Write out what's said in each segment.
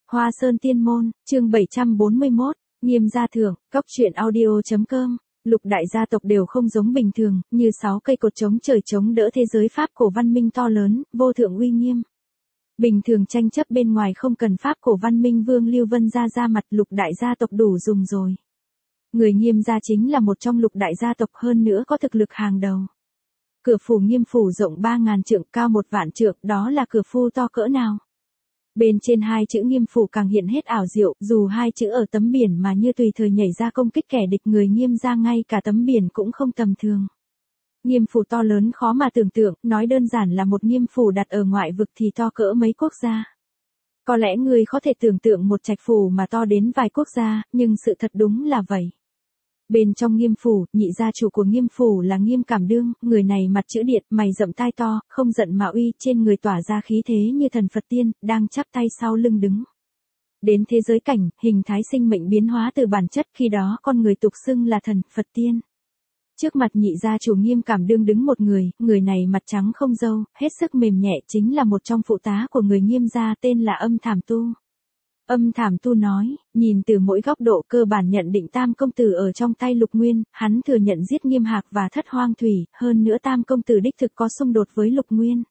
Hoa Sơn Tiên Môn, chương 741, Nghiêm gia thưởng, cóc truyện audio.com. Lục đại gia tộc đều không giống bình thường, như 6 cây cột chống trời chống đỡ thế giới pháp cổ văn minh to lớn, vô thượng uy nghiêm. Bình thường tranh chấp bên ngoài không cần pháp cổ văn minh Vương Lưu Vân gia ra mặt, lục đại gia tộc đủ dùng rồi. Người Nghiêm gia chính là một trong lục đại gia tộc, hơn nữa có thực lực hàng đầu. Cửa phủ Nghiêm phủ rộng 3.000 trượng, cao 1 vạn trượng, đó là cửa phủ to cỡ nào. Bên trên 2 chữ Nghiêm phủ càng hiện hết ảo diệu, dù 2 chữ ở tấm biển mà như tùy thời nhảy ra công kích kẻ địch, người Nghiêm gia ngay cả tấm biển cũng không tầm thường. Nghiêm phủ to lớn khó mà tưởng tượng, nói đơn giản là một Nghiêm phủ đặt ở ngoại vực thì to cỡ mấy quốc gia. Có lẽ người có thể tưởng tượng một trạch phủ mà to đến vài quốc gia, nhưng sự thật đúng là vậy. Bên trong Nghiêm phủ, nhị gia chủ của Nghiêm phủ là Nghiêm Cảm Đương, người này mặt chữ điện, mày rậm tai to, không giận mà uy, trên người tỏa ra khí thế như thần Phật tiên, đang chắp tay sau lưng đứng. Đến thế giới cảnh, hình thái sinh mệnh biến hóa từ bản chất, khi đó con người tục xưng là thần Phật tiên. Trước mặt nhị gia chủ Nghiêm Cảm Đương đứng một người này mặt trắng không râu, hết sức mềm nhẹ, chính là một trong phụ tá của người Nghiêm gia, tên là Âm Thảm Tu. Âm Thảm Tu nói, nhìn từ mỗi góc độ cơ bản nhận định Tam công tử ở trong tay Lục Nguyên, hắn thừa nhận giết Nghiêm Hạc và Thất Hoang Thủy, hơn nữa Tam công tử đích thực có xung đột với Lục Nguyên.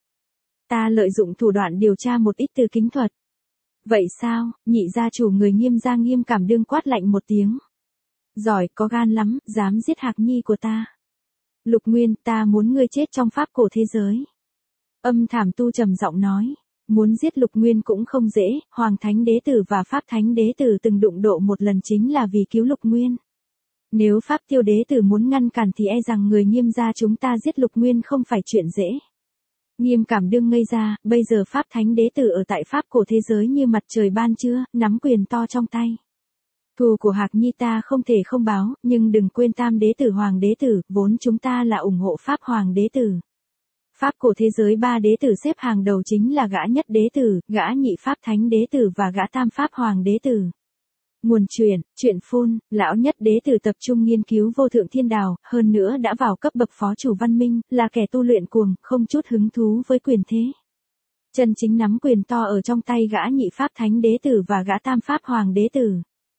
Ta lợi dụng thủ đoạn điều tra một ít từ kính thuật. Vậy sao? Nhị gia chủ người Nghiêm gia Nghiêm Cảm Đương quát lạnh một tiếng. Giỏi, có gan lắm, dám giết Hạc nhi của ta. Lục Nguyên, ta muốn ngươi chết trong pháp cổ thế giới. Âm Thảm Tu trầm giọng nói. Muốn giết Lục Nguyên cũng không dễ, Hoàng Thánh Đế Tử và Pháp Thánh Đế Tử từng đụng độ một lần chính là vì cứu Lục Nguyên. Nếu Pháp Tiêu Đế Tử muốn ngăn cản thì e rằng người Nghiêm gia chúng ta giết Lục Nguyên không phải chuyện dễ. Nghiêm Cảm Đương ngây ra, bây giờ Pháp Thánh Đế Tử ở tại Pháp cổ thế giới như mặt trời ban trưa, nắm quyền to trong tay. Thù của Hạc nhi ta không thể không báo, nhưng đừng quên Tam Đế Tử Hoàng Đế Tử, vốn chúng ta là ủng hộ Pháp Hoàng Đế Tử. Pháp cổ thế giới 3 đế tử xếp hàng đầu chính là gã nhất đế tử, gã nhị Pháp Thánh Đế Tử và gã tam Pháp Hoàng Đế Tử. Nguồn chuyện phun, lão nhất đế tử tập trung nghiên cứu vô thượng thiên đạo, hơn nữa đã vào cấp bậc phó chủ văn minh, là kẻ tu luyện cuồng, không chút hứng thú với quyền thế. Chân chính nắm quyền to ở trong tay gã nhị Pháp Thánh Đế Tử và gã tam Pháp Hoàng Đế Tử.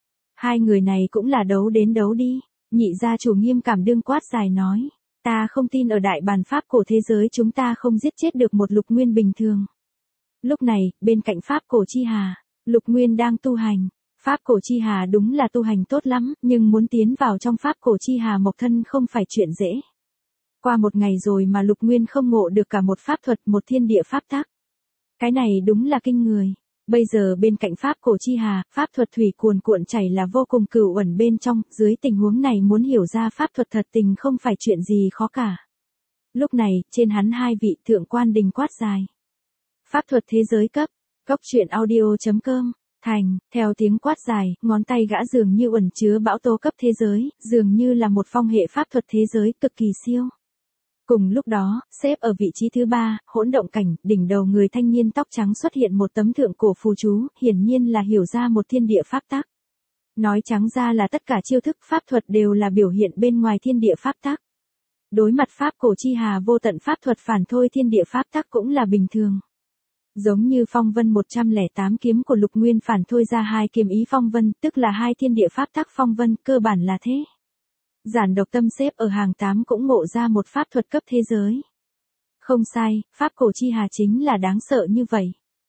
Hai người này cũng là đấu đến đấu đi, nhị gia chủ Nghiêm Cảm Đương quát dài nói. Ta không tin ở đại bàn pháp cổ thế giới chúng ta không giết chết được một Lục Nguyên bình thường. Lúc này, bên cạnh pháp cổ chi hà, Lục Nguyên đang tu hành. Pháp cổ chi hà đúng là tu hành tốt lắm, nhưng muốn tiến vào trong pháp cổ chi hà mộc thân không phải chuyện dễ. Qua một ngày rồi mà Lục Nguyên không ngộ được cả một pháp thuật, một thiên địa pháp tắc. Cái này đúng là kinh người. Bây giờ bên cạnh pháp cổ chi hà, pháp thuật thủy cuồn cuộn chảy là vô cùng cửu uẩn bên trong, dưới tình huống này muốn hiểu ra pháp thuật thật tình không phải chuyện gì khó cả. Lúc này, trên hắn 2 vị thượng quan đình quát dài. Pháp thuật thế giới cấp, cóc truyện audio.com, thành, theo tiếng quát dài, ngón tay gã dường như uẩn chứa bão tố cấp thế giới, dường như là một phong hệ pháp thuật thế giới cực kỳ siêu. Cùng lúc đó, xếp ở vị trí thứ 3, hỗn động cảnh, đỉnh đầu người thanh niên tóc trắng xuất hiện một tấm thượng cổ phù chú, hiển nhiên là hiểu ra một thiên địa pháp tắc. Nói trắng ra là tất cả chiêu thức pháp thuật đều là biểu hiện bên ngoài thiên địa pháp tắc. Đối mặt pháp cổ chi hà vô tận pháp thuật phản thôi thiên địa pháp tắc cũng là bình thường. Giống như phong vân 108 kiếm của Lục Nguyên phản thôi ra 2 kiếm ý phong vân, tức là 2 thiên địa pháp tắc phong vân, cơ bản là thế. Giản Độc Tâm xếp ở hàng 8 cũng ngộ ra một pháp thuật cấp thế giới. Không sai, pháp cổ chi hà chính là đáng sợ như vậy.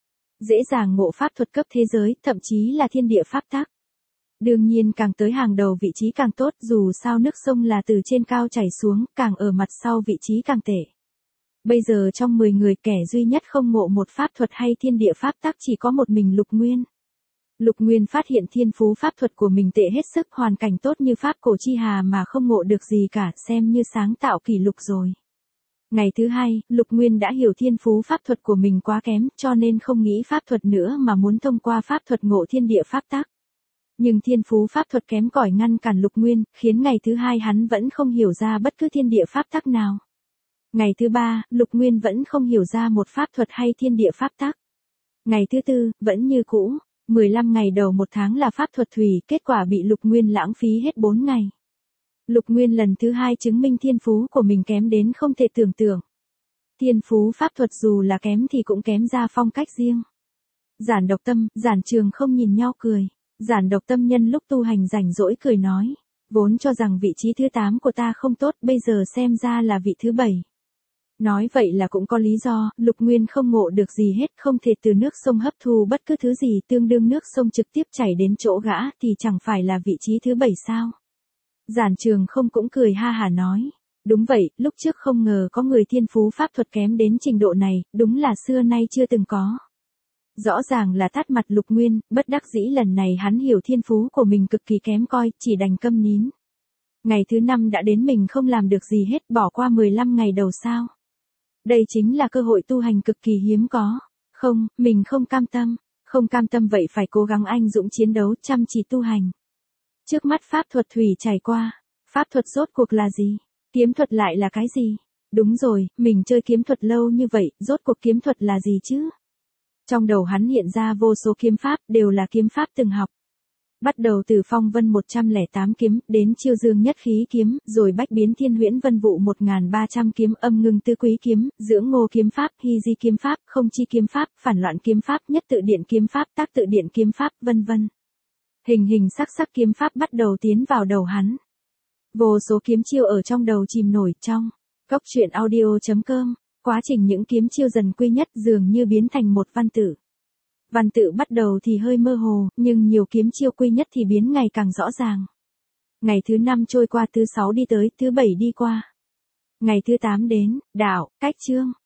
Dễ dàng ngộ pháp thuật cấp thế giới, thậm chí là thiên địa pháp tắc. Đương nhiên càng tới hàng đầu vị trí càng tốt, dù sao nước sông là từ trên cao chảy xuống, càng ở mặt sau vị trí càng tệ. Bây giờ trong 10 người kẻ duy nhất không ngộ một pháp thuật hay thiên địa pháp tắc chỉ có một mình Lục Nguyên. Lục Nguyên phát hiện thiên phú pháp thuật của mình tệ hết sức, hoàn cảnh tốt như pháp cổ chi hà mà không ngộ được gì cả, xem như sáng tạo kỷ lục rồi. Ngày thứ 2, Lục Nguyên đã hiểu thiên phú pháp thuật của mình quá kém, cho nên không nghĩ pháp thuật nữa mà muốn thông qua pháp thuật ngộ thiên địa pháp tắc. Nhưng thiên phú pháp thuật kém cỏi ngăn cản Lục Nguyên, khiến ngày thứ 2 hắn vẫn không hiểu ra bất cứ thiên địa pháp tắc nào. Ngày thứ 3, Lục Nguyên vẫn không hiểu ra một pháp thuật hay thiên địa pháp tắc. Ngày thứ 4, vẫn như cũ. 15 ngày đầu 1 tháng là pháp thuật thủy, kết quả bị Lục Nguyên lãng phí hết 4 ngày. Lục Nguyên lần thứ 2 chứng minh thiên phú của mình kém đến không thể tưởng tượng. Thiên phú pháp thuật dù là kém thì cũng kém ra phong cách riêng. Giản Độc Tâm, Giản Trường không nhìn nhau cười. Giản Độc Tâm nhân lúc tu hành rảnh rỗi cười nói. Vốn cho rằng vị trí thứ 8 của ta không tốt, bây giờ xem ra là vị thứ 7. Nói vậy là cũng có lý do, Lục Nguyên không ngộ được gì hết, không thể từ nước sông hấp thu bất cứ thứ gì tương đương nước sông trực tiếp chảy đến chỗ gã thì chẳng phải là vị trí thứ 7 sao. Giản Trường không cũng cười ha hả nói. Đúng vậy, lúc trước không ngờ có người thiên phú pháp thuật kém đến trình độ này, đúng là xưa nay chưa từng có. Rõ ràng là tát mặt Lục Nguyên, bất đắc dĩ lần này hắn hiểu thiên phú của mình cực kỳ kém coi, chỉ đành câm nín. Ngày thứ 5 đã đến mình không làm được gì hết, bỏ qua 15 ngày đầu sao. Đây chính là cơ hội tu hành cực kỳ hiếm có. Không, mình không cam tâm. Không cam tâm vậy phải cố gắng anh dũng chiến đấu, chăm chỉ tu hành. Trước mắt pháp thuật thủy trải qua. Pháp thuật rốt cuộc là gì? Kiếm thuật lại là cái gì? Đúng rồi, mình chơi kiếm thuật lâu như vậy, rốt cuộc kiếm thuật là gì chứ? Trong đầu hắn hiện ra vô số kiếm pháp, đều là kiếm pháp từng học. Bắt đầu từ phong vân 108 kiếm, đến chiêu dương nhất khí kiếm, rồi bách biến thiên huyễn vân vụ 1300 kiếm, âm ngưng tứ quý kiếm, dưỡng ngô kiếm pháp, hy di kiếm pháp, không chi kiếm pháp, phản loạn kiếm pháp, nhất tự điện kiếm pháp, tác tự điện kiếm pháp, vân vân. Hình hình sắc sắc kiếm pháp bắt đầu tiến vào đầu hắn. Vô số kiếm chiêu ở trong đầu chìm nổi trong góc truyện audio.com. Quá trình những kiếm chiêu dần quy nhất dường như biến thành một văn tự. Văn tự bắt đầu thì hơi mơ hồ, nhưng nhiều kiếm chiêu quy nhất thì biến ngày càng rõ ràng. Ngày thứ 5 trôi qua, thứ 6 đi tới, thứ 7 đi qua. Ngày thứ 8 đến, đạo, cách chương.